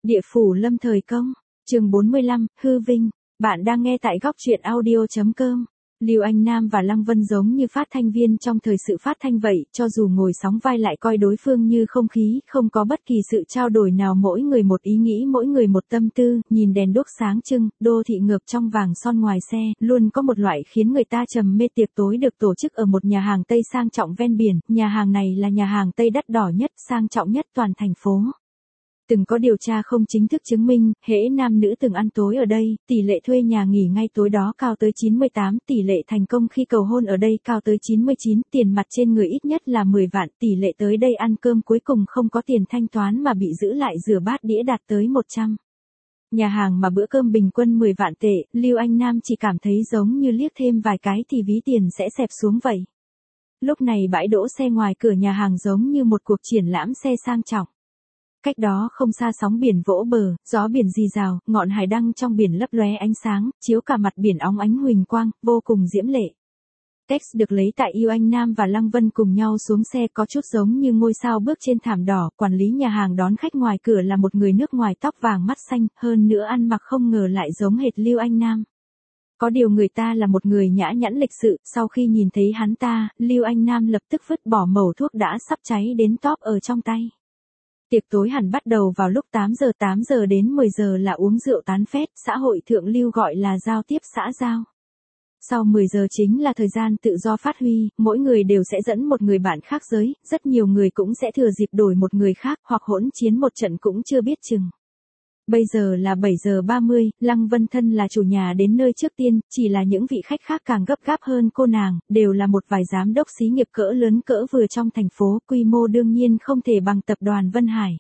Địa phủ lâm thời công, chương 45, hư vinh. Bạn đang nghe tại góc truyện audio.com. Lưu Anh Nam và Lăng Vân giống như phát thanh viên trong thời sự phát thanh vậy, cho dù ngồi sóng vai lại coi đối phương như không khí, không có bất kỳ sự trao đổi nào, mỗi người một ý nghĩ, mỗi người một tâm tư, nhìn đèn đuốc sáng trưng, đô thị ngược trong vàng son ngoài xe, luôn có một loại khiến người ta trầm mê. Tiệc tối được tổ chức ở một nhà hàng Tây sang trọng ven biển, nhà hàng này là nhà hàng Tây đắt đỏ nhất, sang trọng nhất toàn thành phố. Từng có điều tra không chính thức chứng minh, hễ nam nữ từng ăn tối ở đây, tỷ lệ thuê nhà nghỉ ngay tối đó cao tới 98, tỷ lệ thành công khi cầu hôn ở đây cao tới 99, tiền mặt trên người ít nhất là 10 vạn, tỷ lệ tới đây ăn cơm cuối cùng không có tiền thanh toán mà bị giữ lại rửa bát đĩa đạt tới 100. Nhà hàng mà bữa cơm bình quân 10 vạn tệ, Lưu Anh Nam chỉ cảm thấy giống như liếc thêm vài cái thì ví tiền sẽ xẹp xuống vậy. Lúc này bãi đỗ xe ngoài cửa nhà hàng giống như một cuộc triển lãm xe sang trọng. Cách đó không xa sóng biển vỗ bờ, gió biển rì rào, ngọn hải đăng trong biển lấp lóe ánh sáng, chiếu cả mặt biển óng ánh huỳnh quang, vô cùng diễm lệ. Text được lấy tại Lưu Anh Nam và Lăng Vân cùng nhau xuống xe, có chút giống như ngôi sao bước trên thảm đỏ. Quản lý nhà hàng đón khách ngoài cửa là một người nước ngoài tóc vàng mắt xanh, hơn nữa ăn mặc không ngờ lại giống hệt Lưu Anh Nam. Có điều người ta là một người nhã nhặn lịch sự, sau khi nhìn thấy hắn ta, Lưu Anh Nam lập tức vứt bỏ mẩu thuốc đã sắp cháy đến tóp ở trong tay. Tiệc tối hẳn bắt đầu vào lúc 8 giờ đến 10 giờ là uống rượu tán phét, xã hội thượng lưu gọi là giao tiếp xã giao. Sau 10 giờ chính là thời gian tự do phát huy, mỗi người đều sẽ dẫn một người bạn khác giới, rất nhiều người cũng sẽ thừa dịp đổi một người khác hoặc hỗn chiến một trận cũng chưa biết chừng. Bây giờ là 7 giờ 30, Lăng Vân thân là chủ nhà đến nơi trước tiên, chỉ là những vị khách khác càng gấp gáp hơn cô nàng, đều là một vài giám đốc xí nghiệp cỡ lớn cỡ vừa trong thành phố, quy mô đương nhiên không thể bằng tập đoàn Vân Hải.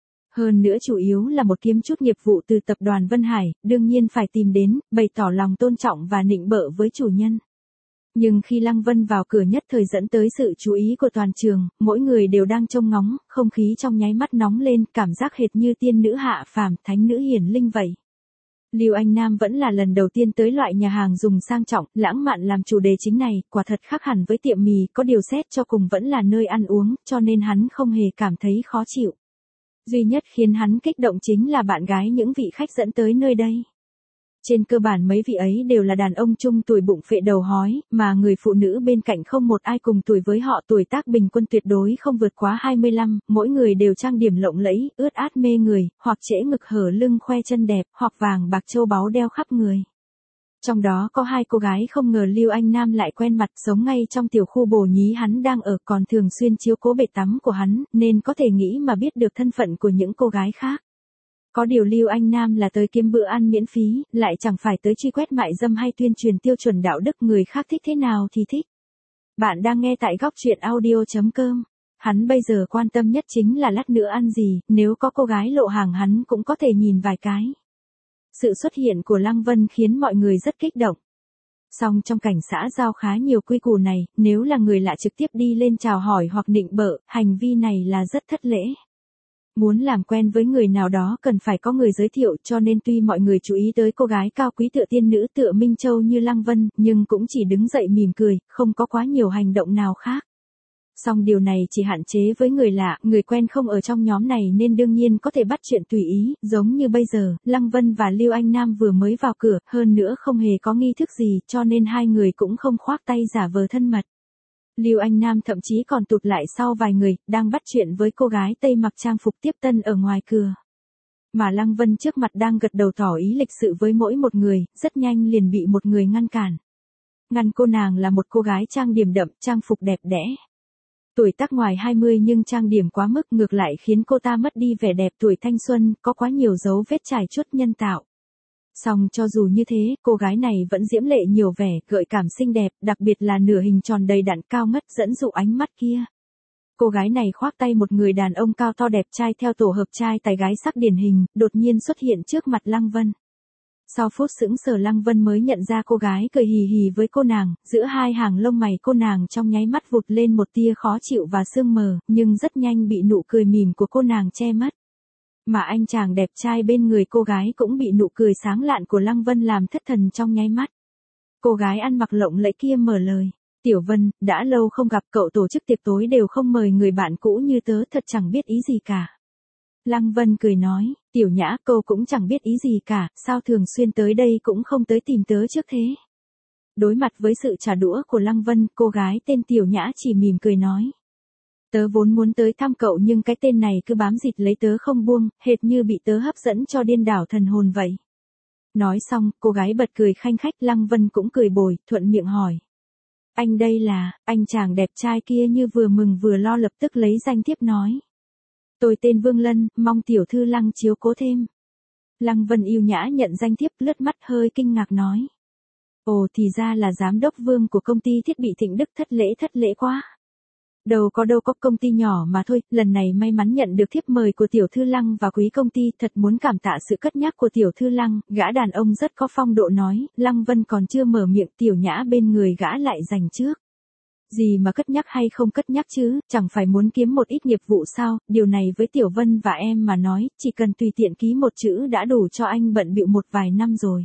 Hơn nữa chủ yếu là một kiếm chút nghiệp vụ từ tập đoàn Vân Hải, đương nhiên phải tìm đến, bày tỏ lòng tôn trọng và nịnh bợ với chủ nhân. Nhưng khi Lăng Vân vào cửa nhất thời dẫn tới sự chú ý của toàn trường, mỗi người đều đang trông ngóng, không khí trong nháy mắt nóng lên, cảm giác hệt như tiên nữ hạ phàm, thánh nữ hiển linh vậy. Lưu Anh Nam vẫn là lần đầu tiên tới loại nhà hàng dùng sang trọng, lãng mạn làm chủ đề chính này, quả thật khác hẳn với tiệm mì, có điều xét cho cùng vẫn là nơi ăn uống, cho nên hắn không hề cảm thấy khó chịu. Duy nhất khiến hắn kích động chính là bạn gái những vị khách dẫn tới nơi đây. Trên cơ bản mấy vị ấy đều là đàn ông trung tuổi bụng phệ đầu hói, mà người phụ nữ bên cạnh không một ai cùng tuổi với họ, tuổi tác bình quân tuyệt đối không vượt quá 25, mỗi người đều trang điểm lộng lẫy, ướt át mê người, hoặc trễ ngực hở lưng khoe chân đẹp, hoặc vàng bạc châu báu đeo khắp người. Trong đó có hai cô gái không ngờ Lưu Anh Nam lại quen mặt, sống ngay trong tiểu khu bồ nhí hắn đang ở, còn thường xuyên chiếu cố bể tắm của hắn, nên có thể nghĩ mà biết được thân phận của những cô gái khác. Có điều Lưu Anh Nam là tới kiếm bữa ăn miễn phí, lại chẳng phải tới truy quét mại dâm hay tuyên truyền tiêu chuẩn đạo đức, người khác thích thế nào thì thích. Bạn đang nghe tại góc truyện audio.com. Hắn bây giờ quan tâm nhất chính là lát nữa ăn gì, nếu có cô gái lộ hàng hắn cũng có thể nhìn vài cái. Sự xuất hiện của Lăng Vân khiến mọi người rất kích động. Song trong cảnh xã giao khá nhiều quy củ này, nếu là người lạ trực tiếp đi lên chào hỏi hoặc nịnh bợ, hành vi này là rất thất lễ. Muốn làm quen với người nào đó cần phải có người giới thiệu, cho nên tuy mọi người chú ý tới cô gái cao quý tựa tiên nữ tựa Minh Châu như Lăng Vân, nhưng cũng chỉ đứng dậy mỉm cười, không có quá nhiều hành động nào khác. Song điều này chỉ hạn chế với người lạ, người quen không ở trong nhóm này nên đương nhiên có thể bắt chuyện tùy ý, giống như bây giờ, Lăng Vân và Lưu Anh Nam vừa mới vào cửa, hơn nữa không hề có nghi thức gì, cho nên hai người cũng không khoác tay giả vờ thân mật. Lưu Anh Nam thậm chí còn tụt lại sau vài người, đang bắt chuyện với cô gái Tây mặc trang phục tiếp tân ở ngoài cửa. Mà Lăng Vân trước mặt đang gật đầu tỏ ý lịch sự với mỗi một người, rất nhanh liền bị một người ngăn cản. Ngăn cô nàng là một cô gái trang điểm đậm, trang phục đẹp đẽ. Tuổi tác ngoài 20 nhưng trang điểm quá mức, ngược lại khiến cô ta mất đi vẻ đẹp tuổi thanh xuân, có quá nhiều dấu vết chải chuốt nhân tạo. Song cho dù như thế, cô gái này vẫn diễm lệ nhiều vẻ, gợi cảm xinh đẹp, đặc biệt là nửa hình tròn đầy đặn cao ngất dẫn dụ ánh mắt kia. Cô gái này khoác tay một người đàn ông cao to đẹp trai theo tổ hợp trai tài gái sắc điển hình, đột nhiên xuất hiện trước mặt Lăng Vân. Sau phút sững sờ Lăng Vân mới nhận ra cô gái cười hì hì với cô nàng, giữa hai hàng lông mày cô nàng trong nháy mắt vụt lên một tia khó chịu và sương mờ, nhưng rất nhanh bị nụ cười mỉm của cô nàng che mất. Mà anh chàng đẹp trai bên người cô gái cũng bị nụ cười sáng lạn của Lăng Vân làm thất thần trong nháy mắt. Cô gái ăn mặc lộng lẫy kia mở lời, "Tiểu Vân, đã lâu không gặp, cậu tổ chức tiệc tối đều không mời người bạn cũ như tớ, thật chẳng biết ý gì cả." Lăng Vân cười nói, Tiểu Nhã cô cũng chẳng biết ý gì cả, sao thường xuyên tới đây cũng không tới tìm tớ trước thế. Đối mặt với sự trả đũa của Lăng Vân, cô gái tên Tiểu Nhã chỉ mỉm cười nói. Tớ vốn muốn tới thăm cậu nhưng cái tên này cứ bám dịt lấy tớ không buông, hệt như bị tớ hấp dẫn cho điên đảo thần hồn vậy. Nói xong, cô gái bật cười khanh khách, Lăng Vân cũng cười bồi, thuận miệng hỏi. Anh đây là, anh chàng đẹp trai kia như vừa mừng vừa lo lập tức lấy danh thiếp nói. Tôi tên Vương Lân, mong tiểu thư Lăng chiếu cố thêm. Lăng Vân yêu nhã nhận danh thiếp, lướt mắt hơi kinh ngạc nói. Ồ thì ra là giám đốc Vương của công ty thiết bị Thịnh Đức, thất lễ quá. Đâu có công ty nhỏ mà thôi, lần này may mắn nhận được thiếp mời của tiểu thư Lăng và quý công ty, thật muốn cảm tạ sự cất nhắc của tiểu thư Lăng. Gã đàn ông rất có phong độ nói, Lăng Vân còn chưa mở miệng, Tiểu Nhã bên người gã lại giành trước. Gì mà cất nhắc hay không cất nhắc chứ, chẳng phải muốn kiếm một ít nghiệp vụ sao, điều này với Tiểu Vân và em mà nói, chỉ cần tùy tiện ký một chữ đã đủ cho anh bận bịu một vài năm rồi.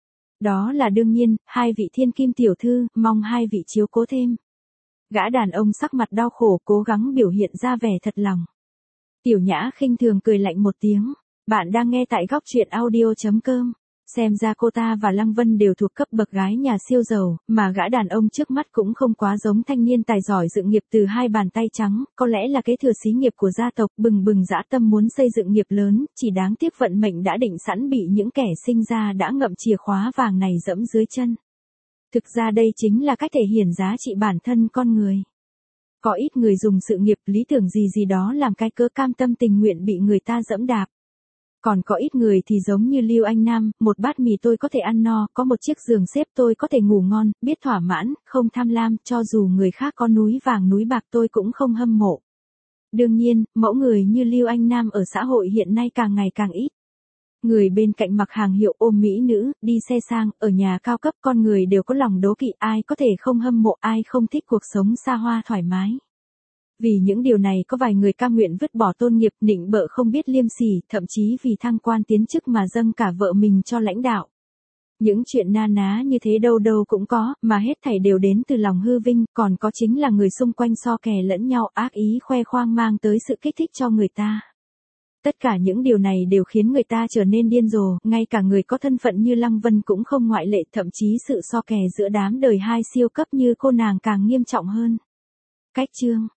Đó là đương nhiên, hai vị thiên kim tiểu thư, mong hai vị chiếu cố thêm. Gã đàn ông sắc mặt đau khổ cố gắng biểu hiện ra vẻ thật lòng. Tiểu Nhã khinh thường cười lạnh một tiếng. Bạn đang nghe tại góc truyện audio.com. Xem ra cô ta và Lăng Vân đều thuộc cấp bậc gái nhà siêu giàu, mà gã đàn ông trước mắt cũng không quá giống thanh niên tài giỏi dựng nghiệp từ hai bàn tay trắng, có lẽ là kế thừa xí nghiệp của gia tộc, bừng dã tâm muốn xây dựng nghiệp lớn, chỉ đáng tiếc vận mệnh đã định sẵn bị những kẻ sinh ra đã ngậm chìa khóa vàng này dẫm dưới chân. Thực ra đây chính là cách thể hiện giá trị bản thân con người. Có ít người dùng sự nghiệp, lý tưởng gì đó làm cái cớ cam tâm tình nguyện bị người ta dẫm đạp. Còn có ít người thì giống như Lưu Anh Nam, một bát mì tôi có thể ăn no, có một chiếc giường xếp tôi có thể ngủ ngon, biết thỏa mãn, không tham lam, cho dù người khác có núi vàng núi bạc tôi cũng không hâm mộ. Đương nhiên, mẫu người như Lưu Anh Nam ở xã hội hiện nay càng ngày càng ít. Người bên cạnh mặc hàng hiệu, ôm mỹ nữ, đi xe sang, ở nhà cao cấp, con người đều có lòng đố kỵ, ai có thể không hâm mộ, ai không thích cuộc sống xa hoa thoải mái. Vì những điều này có vài người cam nguyện vứt bỏ tôn nghiệp, nịnh bợ không biết liêm sỉ, thậm chí vì thăng quan tiến chức mà dâng cả vợ mình cho lãnh đạo. Những chuyện na ná như thế đâu cũng có, mà hết thảy đều đến từ lòng hư vinh, còn có chính là người xung quanh so kè lẫn nhau, ác ý khoe khoang mang tới sự kích thích cho người ta. Tất cả những điều này đều khiến người ta trở nên điên rồ, ngay cả người có thân phận như Lăng Vân cũng không ngoại lệ, thậm chí sự so kè giữa đám đời hai siêu cấp như cô nàng càng nghiêm trọng hơn. Cách chương